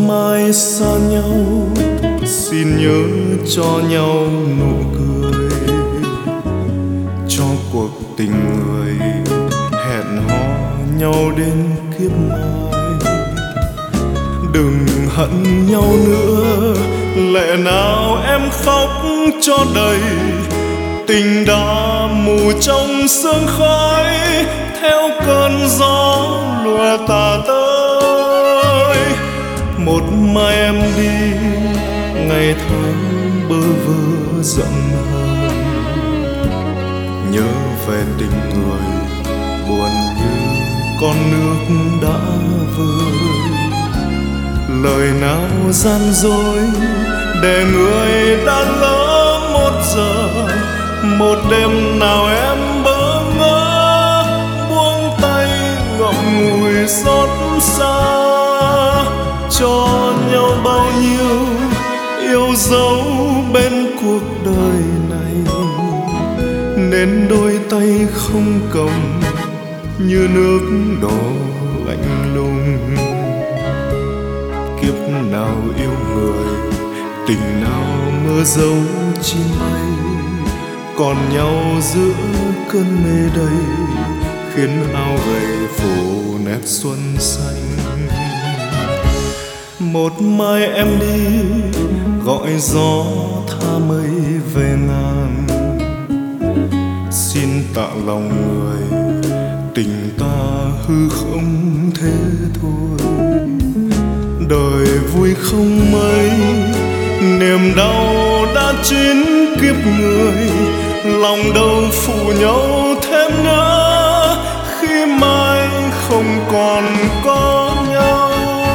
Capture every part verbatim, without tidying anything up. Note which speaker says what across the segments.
Speaker 1: mai xa nhau, xin nhớ cho nhau nụ cười, cho cuộc tình người hẹn hò nhau đến kiếp mai. Đừng hận nhau nữa, lẽ nào em khóc cho đầy, tình đã mù trong sương khói, theo cơn gió lùa tà tới. Một mai em đi, ngày tháng bơ vơ giận hờn, nhớ về tình người buồn như con nước đã vơi. Lời nào gian dối để người đã lỡ một giờ, một đêm nào em bỡ ngỡ, buông tay ngậm ngùi xót xa, cho nhau bao nhiêu yêu dấu bên cuộc đời này, nên đôi tay không cầm như nước đổ lạnh lùng. Kiếp nào yêu người, tình nào mưa dấu chim bay, còn nhau giữa cơn mê đầy, khiến áo gầy phủ nét xuân xanh. Một mai em đi, gọi gió tha mây về ngàn, xin tạ lòng người, tình ta hư không thế thôi. Đời vui không mấy, niềm đau đã chín kiếp người, lòng đâu phụ nhau thêm nữa, khi mai không còn có nhau.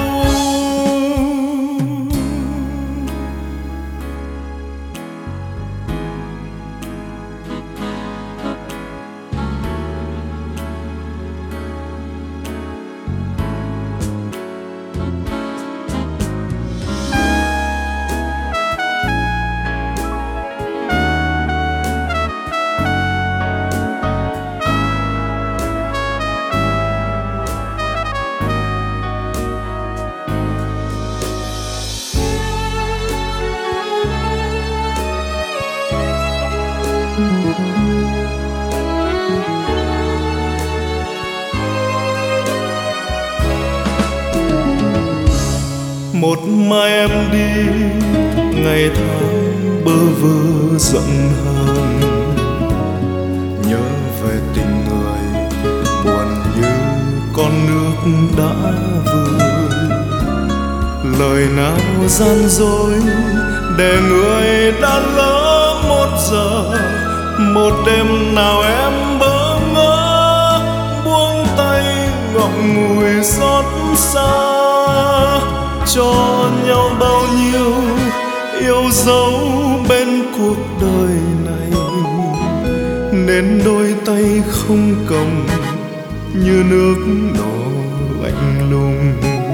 Speaker 1: Một mai em đi, ngày tháng bơ vơ giận hờn, nhớ về tình người buồn như con nước đã vơi. Lời nào gian dối để người đã lỡ một giờ, một đêm nào em bỡ ngỡ, buông tay ngậm ngùi xót xa, cho nhau bao nhiêu yêu dấu bên cuộc đời này, nên đôi tay không cầm như nước đổ lạnh lùng.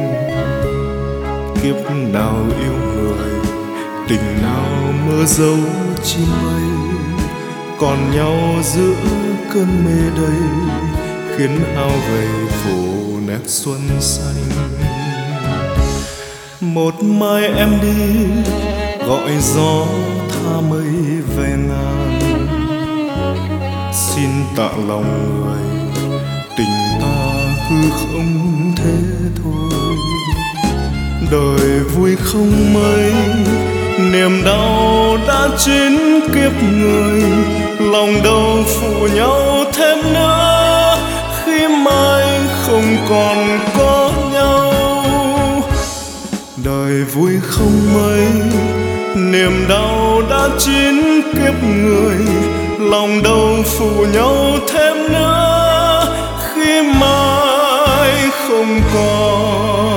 Speaker 1: Kiếp nào yêu người, tình nào mưa dấu chim bay, còn nhau giữa cơn mê đầy, khiến áo gầy phủ nét xuân xanh. Một mai em đi, gọi gió tha mây về ngàn, xin tạ lòng người, tình ta hư không thế thôi. Đời vui không mấy, niềm đau đã chín kiếp người, lòng đâu phụ nhau thêm nữa, khi mai không còn có nhau. Đời vui không mấy, niềm đau đã chín kiếp người, lòng đâu phụ nhau thêm nữa, khi mai không còn